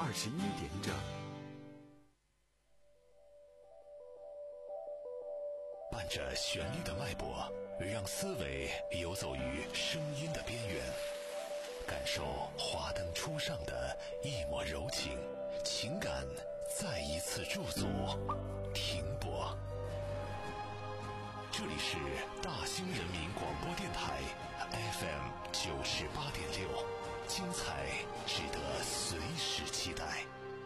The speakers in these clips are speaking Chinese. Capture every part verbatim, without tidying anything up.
二十一点整。 伴着旋律的脉搏，让思维游走于声音的边缘，感受华灯初上的一抹柔情，情感再一次驻足停泊。这里是大兴人民广播电台 F M 九十八点六，精彩值得随时期待。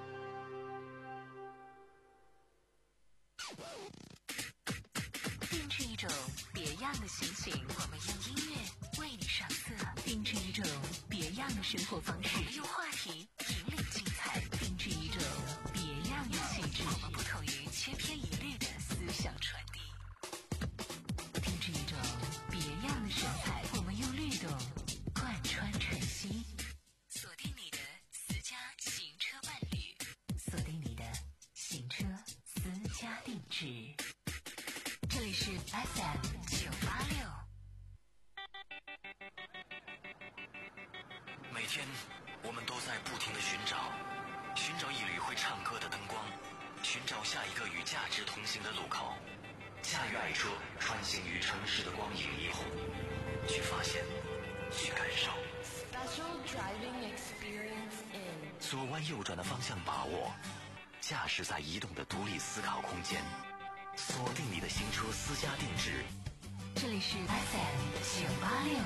定制一种别样的心情，我们用音乐为你上色；定制一种别样的生活方式，我们用话题引领精彩；定制一种别样的气质，我们不同于千篇一律的思想传递；定制一种别样的神采，我们用律动贯穿晨曦。锁定你的私家行车伴侣，锁定你的行车私家定制。这里是 F M 九八六。 每天我们都在不停地寻找，寻找一缕会唱歌的灯光，寻找下一个与价值同行的路口，驾驭爱车穿行于城市的光影霓虹，去发现，去感受。 Special driving experience in 左弯右转的方向把握，驾驶在移动的独立思考空间，锁定你的新车私家定制。 这里是 F M 九八六。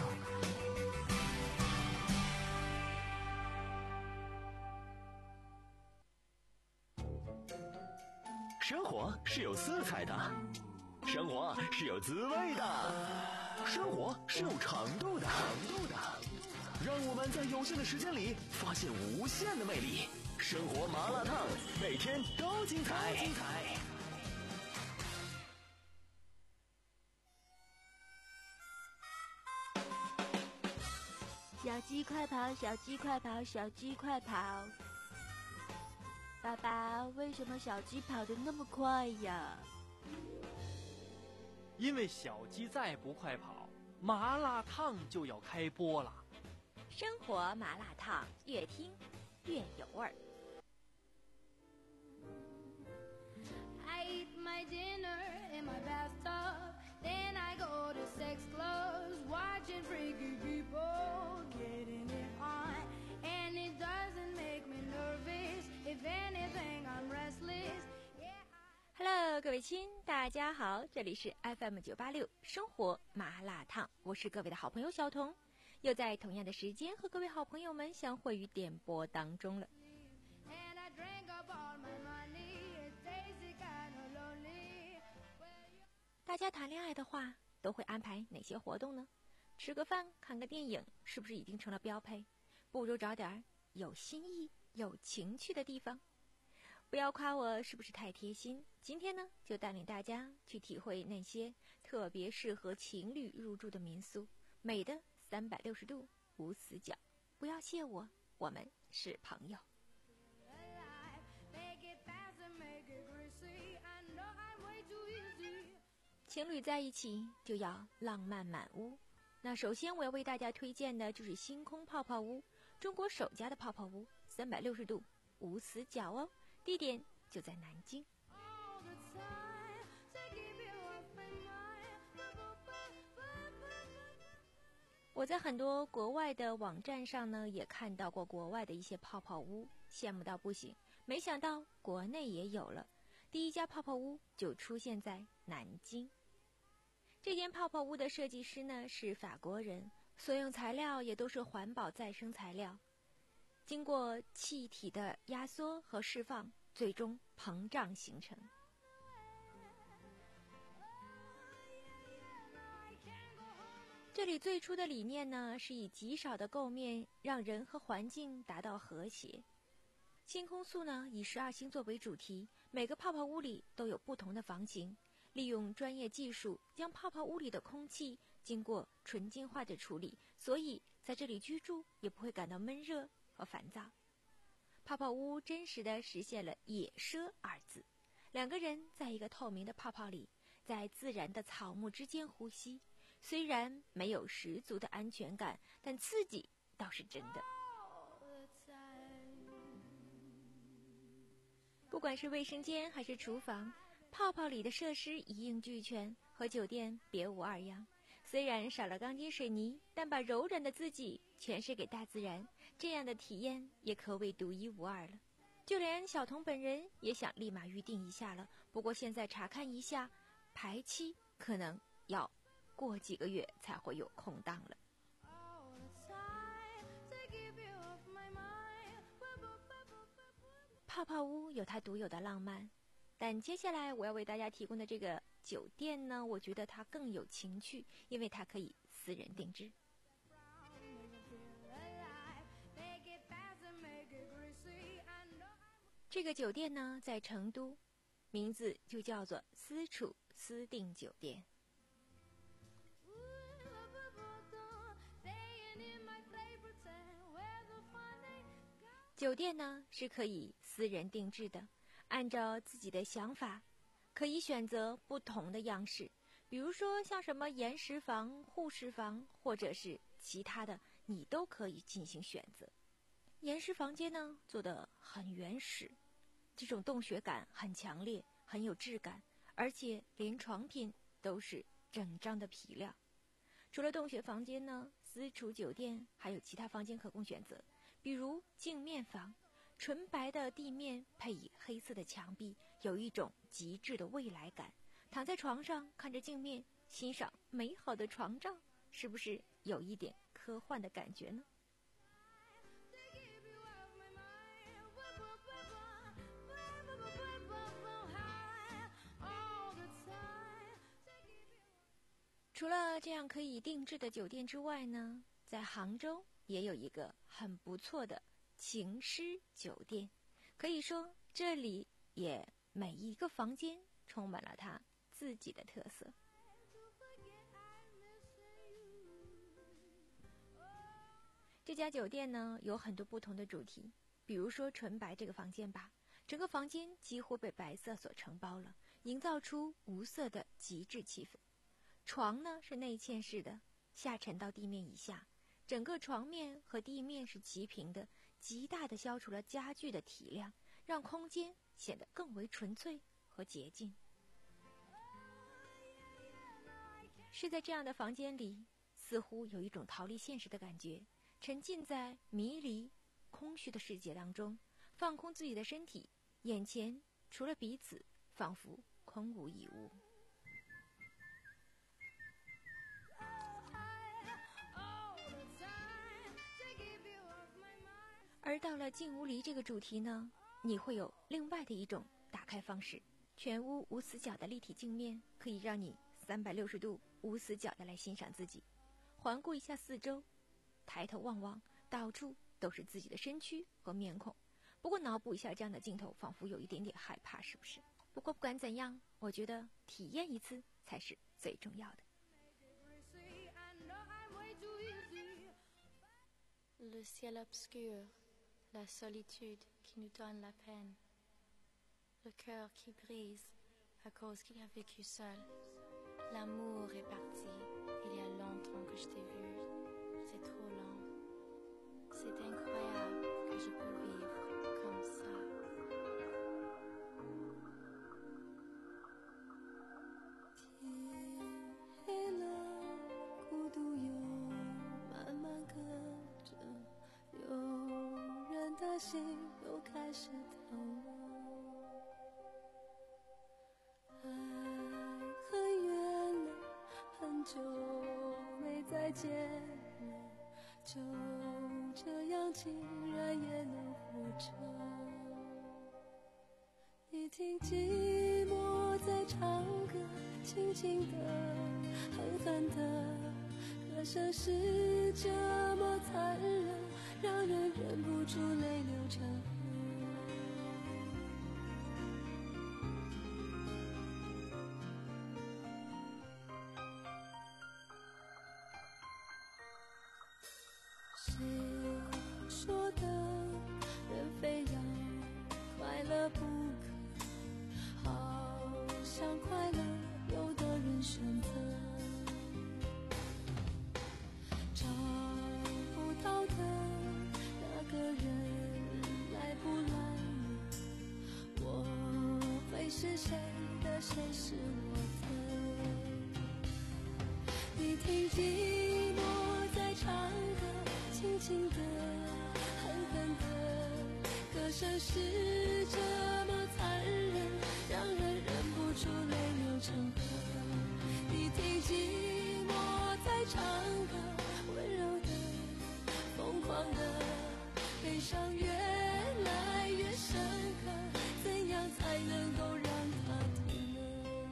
生活是有色彩的，生活是有滋味的，生活是有长度的，长度的。让我们在有限的时间里发现无限的魅力。生活麻辣烫，每天都精彩。精彩。 小鸡快跑，小鸡快跑，小鸡快跑！爸爸，为什么小鸡跑得那么快呀？ 因为小鸡再不快跑，麻辣烫就要开播了。 生活麻辣烫，越听越有味儿。 I eat my dinner in my bathtub, then I go to sex clubs, watching freaky people getting it on, and it doesn't make me nervous. If anything, I'm restless. Hello， 各位亲，大家好，这里是 F M 九八六生活麻辣烫，我是各位的好朋友小彤，又在同样的时间和各位好朋友们相会于点播当中了。大家谈恋爱的话，都会安排哪些活动呢？吃个饭，看个电影，是不是已经成了标配？不如找点有新意、有情趣的地方。不要夸我是不是太贴心，今天呢，就带领大家去体会那些特别适合情侣入住的民宿，美的三百六十度无死角。不要谢我，我们是朋友。情侣在一起就要浪漫满屋。那首先我要为大家推荐的就是星空泡泡屋，中国首家的泡泡屋，三百六十度无死角哦，地点就在南京。我在很多国外的网站上呢，也看到过国外的一些泡泡屋，羡慕到不行。没想到国内也有了，第一家泡泡屋就出现在南京。这间泡泡屋的设计师呢是法国人，所用材料也都是环保再生材料，经过气体的压缩和释放，最终膨胀形成。这里最初的理念呢，是以极少的构面让人和环境达到和谐。星空宿呢以十二星座为主题，每个泡泡屋里都有不同的房型，利用专业技术将泡泡屋里的空气经过纯净化的处理，所以在这里居住也不会感到闷热和烦躁。泡泡屋真实的实现了野奢二字，两个人在一个透明的泡泡里，在自然的草木之间呼吸，虽然没有十足的安全感，但刺激倒是真的。 管是卫生间还是厨房，泡泡里的设施一应俱全，和酒店别无二样。虽然少了钢筋水泥，但把柔软的自己诠释给大自然，这样的体验也可谓独一无二了。就连小童本人也想立马预定一下了，不过现在查看一下，排期可能要过几个月才会有空档了。泡泡屋有它独有的浪漫，但接下来我要为大家提供的这个酒店呢，我觉得它更有情趣，因为它可以私人定制。这个酒店呢在成都，名字就叫做私处私订酒店。酒店呢是可以私人定制的，按照自己的想法可以选择不同的样式，比如说像什么岩石房、护士房或者是其他的，你都可以进行选择。岩石房间呢做得很原始，这种洞穴感很强烈，很有质感，而且连床品都是整张的皮料。除了洞穴房间呢，私厨酒店还有其他房间可供选择，比如镜面房，纯白的地面配以黑色的墙壁，有一种极致的未来感。躺在床上看着镜面，欣赏美好的床照，是不是有一点科幻的感觉呢？除了这样可以定制的酒店之外呢，在杭州也有一个很不错的情诗酒店，可以说这里也每一个房间充满了它自己的特色。这家酒店呢有很多不同的主题，比如说纯白这个房间吧，整个房间几乎被白色所承包了，营造出无色的极致气氛。床呢是内嵌式的，下沉到地面以下，整个床面和地面是齐平的，极大地消除了家具的体量，让空间显得更为纯粹和洁净。是在这样的房间里，似乎有一种逃离现实的感觉，沉浸在迷离空虚的世界当中，放空自己的身体，眼前除了彼此，仿佛空无一物。而到了镜无离这个主题呢，你会有另外的一种打开方式，全屋无死角的立体镜面，可以让你三百六十度无死角的来欣赏自己，环顾一下四周，抬头望望，到处都是自己的身躯和面孔。不过脑补一下这样的镜头，仿佛有一点点害怕，是不是？不过不管怎样，我觉得体验一次才是最重要的。 Le ciel obscur, la solitude qui nous donne la peine, le cœur qui brise à cause qu'il a vécu seul. L'amour est parti, il y a longtemps que je t'ai vu, c'est trop lent. C'est incroyable que je peux vivre comme ça. 心又开始逃亡，爱很远了，很久没再见了，就这样竟然也能活着。你听寂寞在唱歌，轻轻的，狠狠的，歌声是这么残忍，让人忍不住泪流成河。谁说的人非要快乐不可？好像快乐有的人选择找不到的那个人来是谁的，谁是我的？你听寂寞在唱歌，轻轻的，狠狠的，歌声是这么残忍，让人忍不住泪流成河。你听寂寞在唱歌，温柔的，疯狂的，悲伤越来越深刻，怎样才能够让它停呢？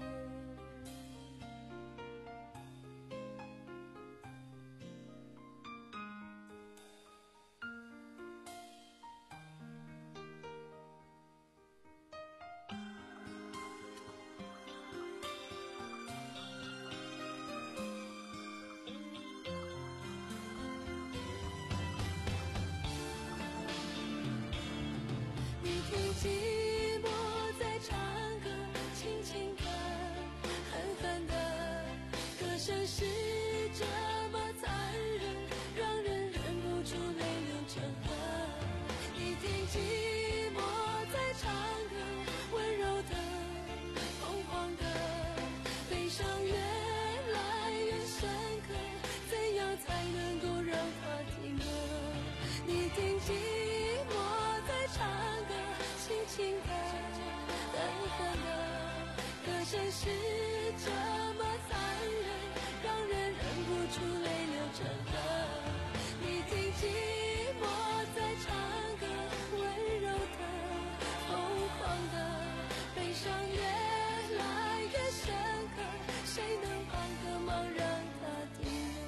你听寂寞在唱歌，轻轻的，狠狠的，歌声是这么残忍，让人忍不住泪流成河。你听寂寞在唱歌，温柔的，疯狂的，悲伤越来越深刻，怎样才能够让它停呢？你听寂寞在唱歌，轻轻的，狠狠的，歌声是这么残忍，让人忍不住泪流成河。你听寂寞在唱歌，温柔的，疯狂的，悲伤越来越深刻，谁能帮个忙让它停呢？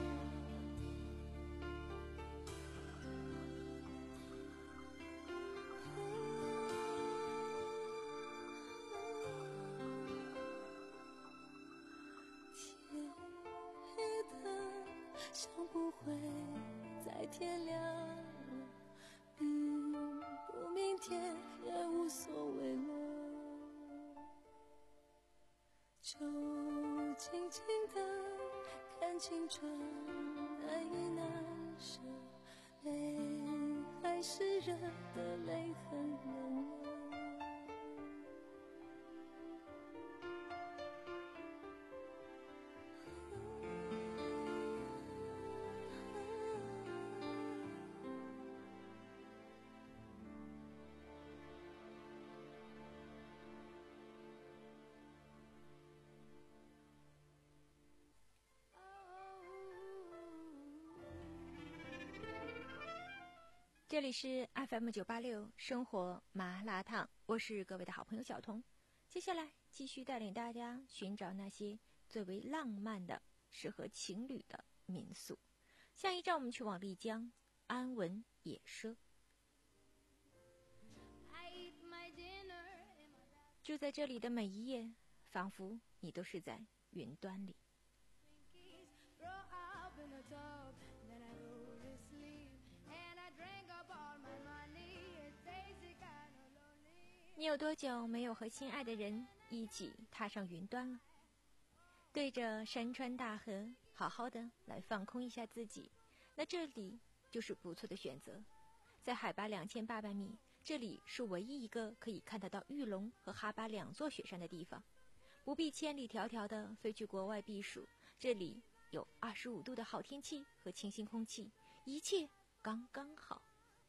天黑的像不会再天亮了，明不明天也无所谓了，就静静的看青春难以难舍，泪还是热的，泪很冷了。 这里是 F M 九八六生活麻辣烫，我是各位的好朋友小彤。接下来继续带领大家寻找那些最为浪漫的适合情侣的民宿。下一站我们去往丽江安文野奢。住在这里的每一夜，仿佛你都是在云端里。你有多久没有和心爱的人一起踏上云端了？对着山川大河好好的来放空一下自己，那这里就是不错的选择。在海拔两千八百米，这里是唯一一个可以看得到玉龙和哈巴两座雪山的地方，不必千里迢迢的飞去国外避暑。这里有二十五度的好天气和清新空气，一切刚刚好。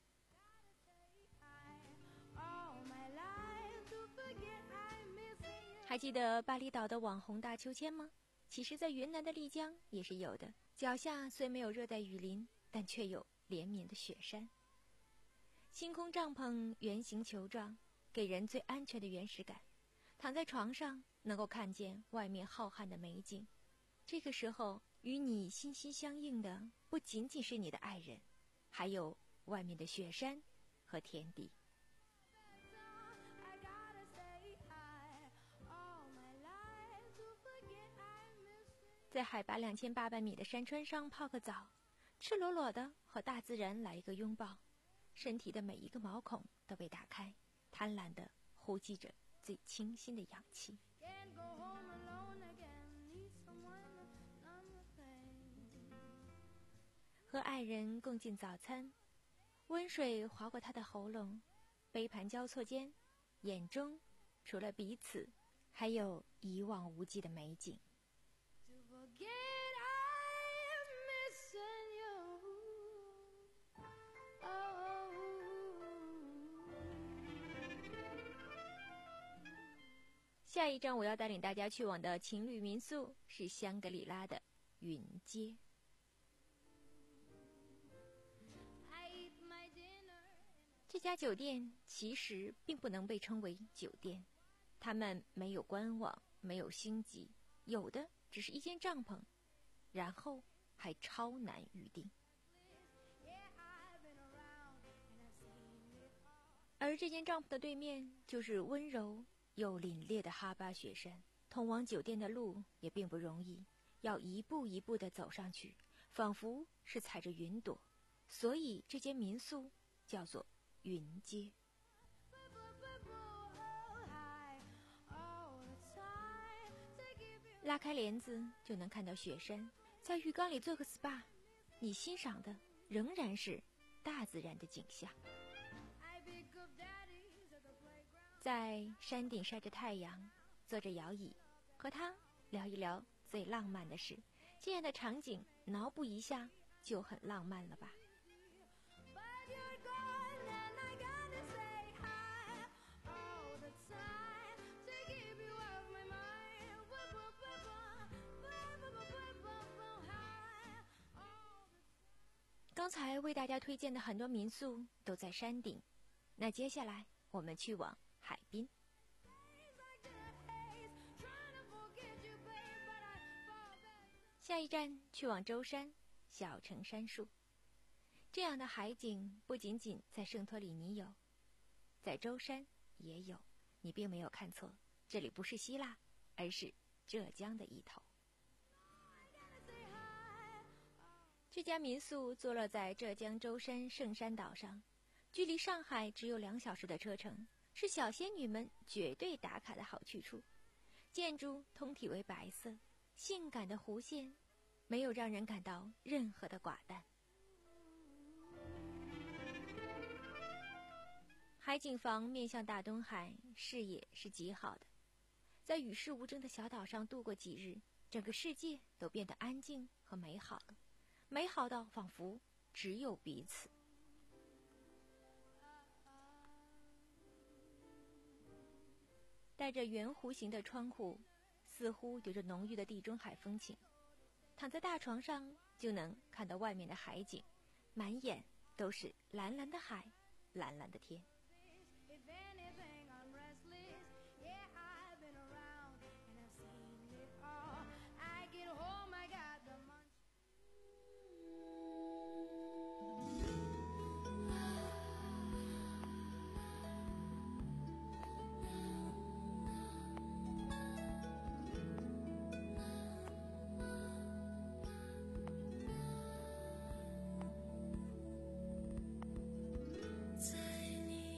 还记得巴厘岛的网红大秋千吗？其实在云南的丽江也是有的，脚下虽没有热带雨林，但却有连绵的雪山。星空帐篷圆形球状，给人最安全的原始感。躺在床上能够看见外面浩瀚的美景，这个时候与你心心相印的不仅仅是你的爱人，还有外面的雪山和天地。在海拔两千八百米的山川上泡个澡，赤裸裸的和大自然来一个拥抱，身体的每一个毛孔都被打开，贪婪地呼吸着最清新的氧气。和爱人共进早餐，温水划过他的喉咙，杯盘交错间，眼中除了彼此，还有一望无际的美景。 To forget I'm missing you. Oh. 下一站我要带领大家去往的情侣民宿是香格里拉的云街。这家酒店其实并不能被称为酒店，他们没有官网，没有星级，有的只是一间帐篷，然后还超难预定。而这间帐篷的对面就是温柔又凛冽的哈巴雪山，通往酒店的路也并不容易，要一步一步地走上去，仿佛是踩着云朵，所以这间民宿叫做云街。拉开帘子就能看到雪山，在浴缸里做个 S P A， 你欣赏的仍然是大自然的景象。在山顶晒着太阳，坐着摇椅，和他聊一聊最浪漫的事，这样的场景脑补一下就很浪漫了吧。刚才为大家推荐的很多民宿都在山顶，那接下来我们去往海滨。下一站去往舟山小城杉树。这样的海景不仅仅在圣托里尼有，在舟山也有，你并没有看错，这里不是希腊，而是浙江的一头。这家民宿坐落在浙江舟山圣山岛上，距离上海只有两小时的车程，是小仙女们绝对打卡的好去处。建筑通体为白色，性感的弧线没有让人感到任何的寡淡。海景房面向大东海，视野是极好的。在与世无争的小岛上度过几日，整个世界都变得安静和美好了，美好到仿佛只有彼此。带着圆弧形的窗户，似乎有着浓郁的地中海风情。躺在大床上就能看到外面的海景，满眼都是蓝蓝的海，蓝蓝的天。 在你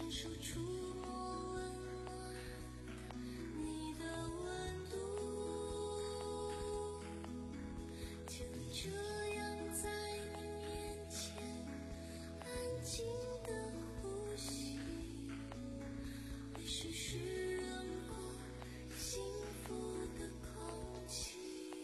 伸手触摸温暖你的温度，就这样在你面前安静的呼吸，你是湿润过幸福的空气。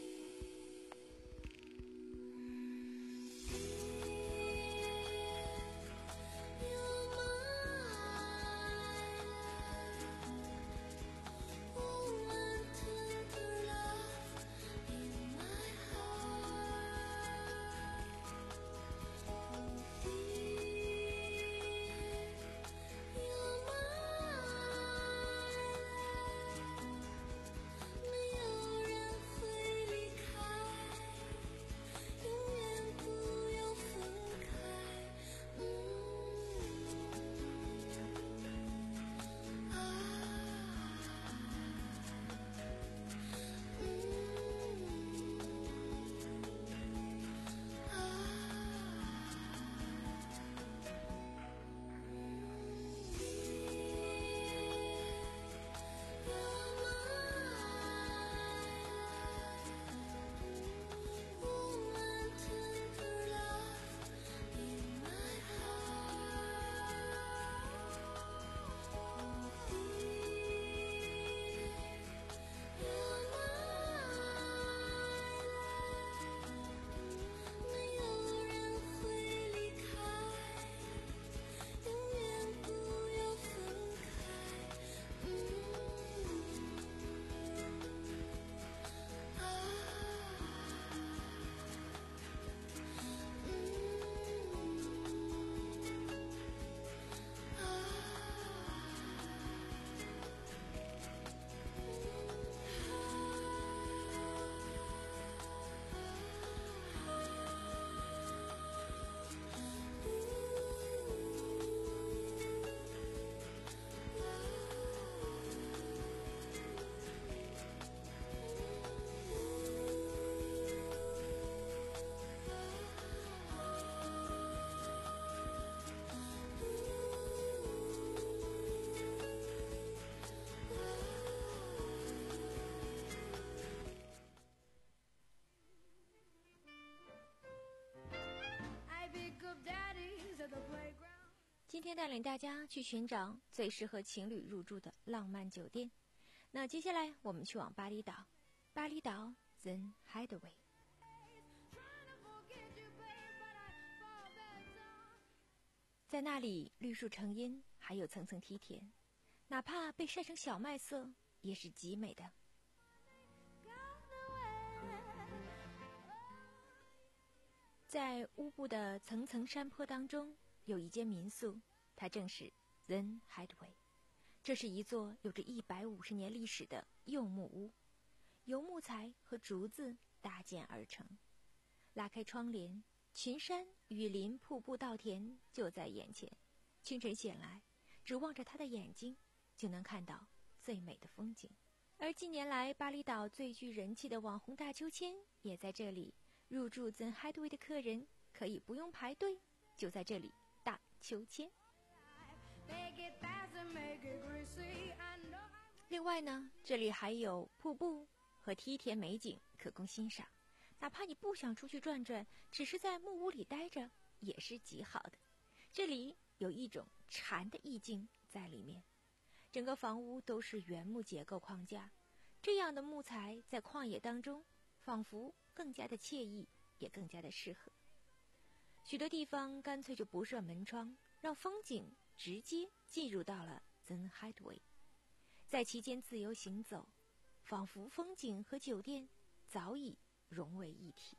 今天带领大家去寻找最适合情侣入住的浪漫酒店。那接下来我们去往巴厘岛，巴厘岛 Zen Hideaway。在那里，绿树成荫，还有层层梯田，哪怕被晒成小麦色，也是极美的。在乌布的层层山坡当中，有一间民宿，它正是 Zen Hideaway。这是一座有着一百五十年历史的柚木屋，由木材和竹子搭建而成。拉开窗帘，群山、雨林、瀑布、稻田就在眼前。清晨醒来，只望着他的眼睛，就能看到最美的风景。而近年来，巴厘岛最具人气的网红大秋千也在这里。入住 Zen Hideaway 的客人可以不用排队，就在这里荡秋千。另外呢，这里还有瀑布和梯田美景可供欣赏。哪怕你不想出去转转，只是在木屋里待着，也是极好的。这里有一种禅的意境在里面。整个房屋都是原木结构框架，这样的木材在旷野当中仿佛更加的惬意，也更加的适合。许多地方干脆就不设门窗，让风景直接进入到了 Zen Hideaway， 在其间自由行走，仿佛风景和酒店早已融为一体。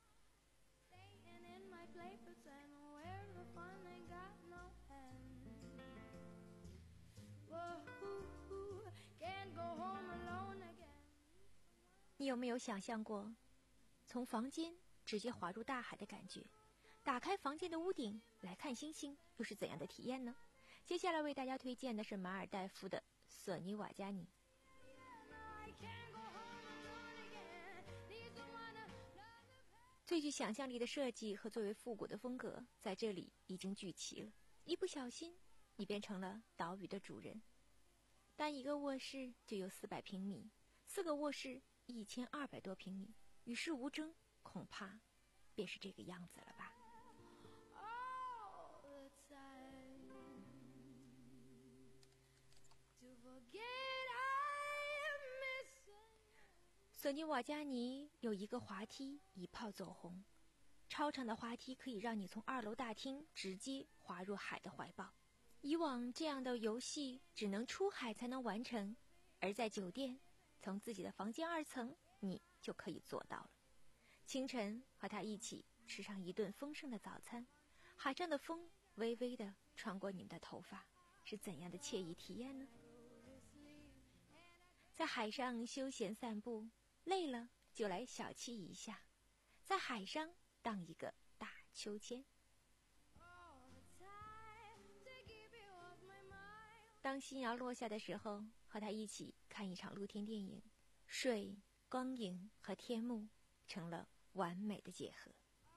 你有没有想象过从房间直接滑入大海的感觉？打开房间的屋顶来看星星，又是怎样的体验呢？接下来为大家推荐的是马尔代夫的索尼瓦加尼。最具想象力的设计和最为复古的风格在这里已经聚齐了，一不小心你变成了岛屿的主人。单一个卧室就有四百平米，四个卧室一千二百多平米，与世无争，恐怕便是这个样子了吧。索尼瓦加尼有一个滑梯一炮走红，超长的滑梯可以让你从二楼大厅直接滑入海的怀抱。以往这样的游戏只能出海才能完成，而在酒店，从自己的房间二层你就可以做到了。清晨和他一起吃上一顿丰盛的早餐，海上的风微微地穿过你们的头发，是怎样的惬意体验呢？在海上休闲散步，累了就来小憩一下，在海上荡一个大秋千。当夕阳落下的时候，和他一起看一场露天电影，水、光影和天幕成了完美的结合。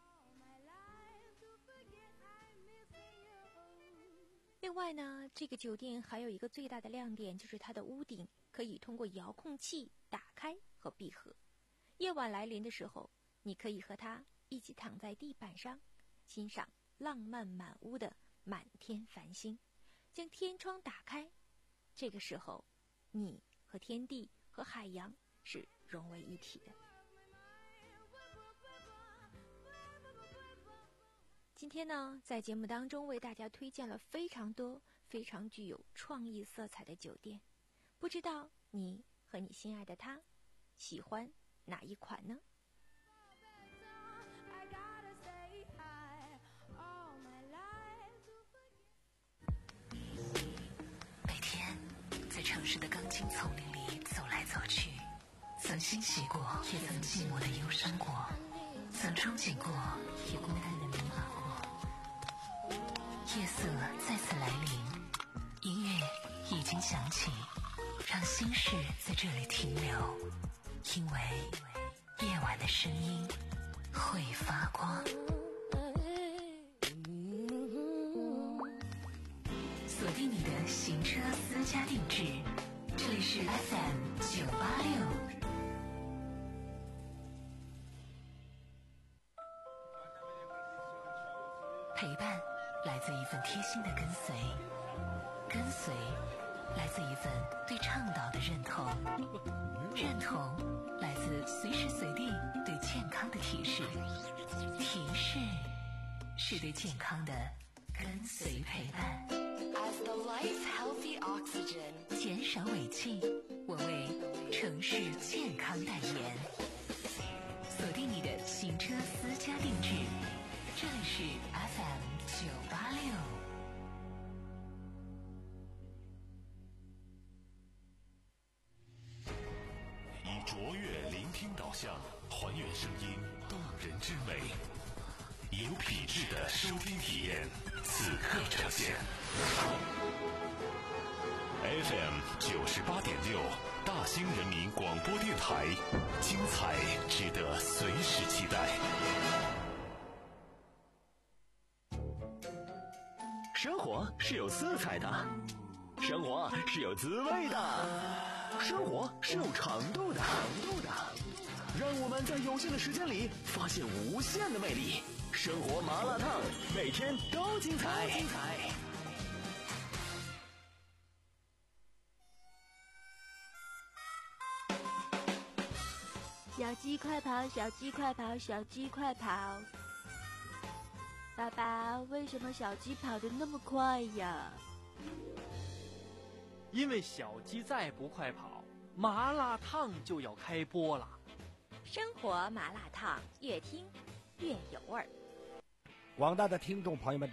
另外呢，这个酒店还有一个最大的亮点，就是它的屋顶可以通过遥控器打开和闭合。夜晚来临的时候，你可以和他一起躺在地板上，欣赏浪漫满屋的满天繁星。将天窗打开，这个时候你和天地和海洋是融为一体的。今天呢，在节目当中为大家推荐了非常多非常具有创意色彩的酒店，不知道你和你心爱的他喜欢哪一款呢？ 城市的钢筋丛林里走来走去，曾欣喜过，也曾寂寞的忧伤过，曾憧憬过，也孤单的迷茫过。夜色再次来临，音乐已经响起，让心事在这里停留，因为夜晚的声音会发光。锁定你的行车私家定制，这里是 F M 九八六。陪伴来自一份贴心的跟随，跟随来自一份对倡导的认同，认同来自随时随地对健康的提示，提示是对健康的跟随陪伴。 As the life healthy oxygen， 减少尾气，我为城市健康代言。锁定你的行车私家定制，这里是 F M 九八六。 以卓越聆听导向，还原声音动人之美，有品质的收听体验，此刻呈现。F M 九十八点六，大兴人民广播电台，精彩值得随时期待。 生活是有色彩的，生活是有滋味的，生活是有长度的，长度的。让我们在有限的时间里发现无限的魅力。生活麻辣烫，每天都精彩。精彩。 小鸡快跑，小鸡快跑，小鸡快跑！爸爸，为什么小鸡跑得那么快呀？ 因为小鸡再不快跑，麻辣烫就要开播了。 生活麻辣烫，越听越有味儿。 广大的听众朋友们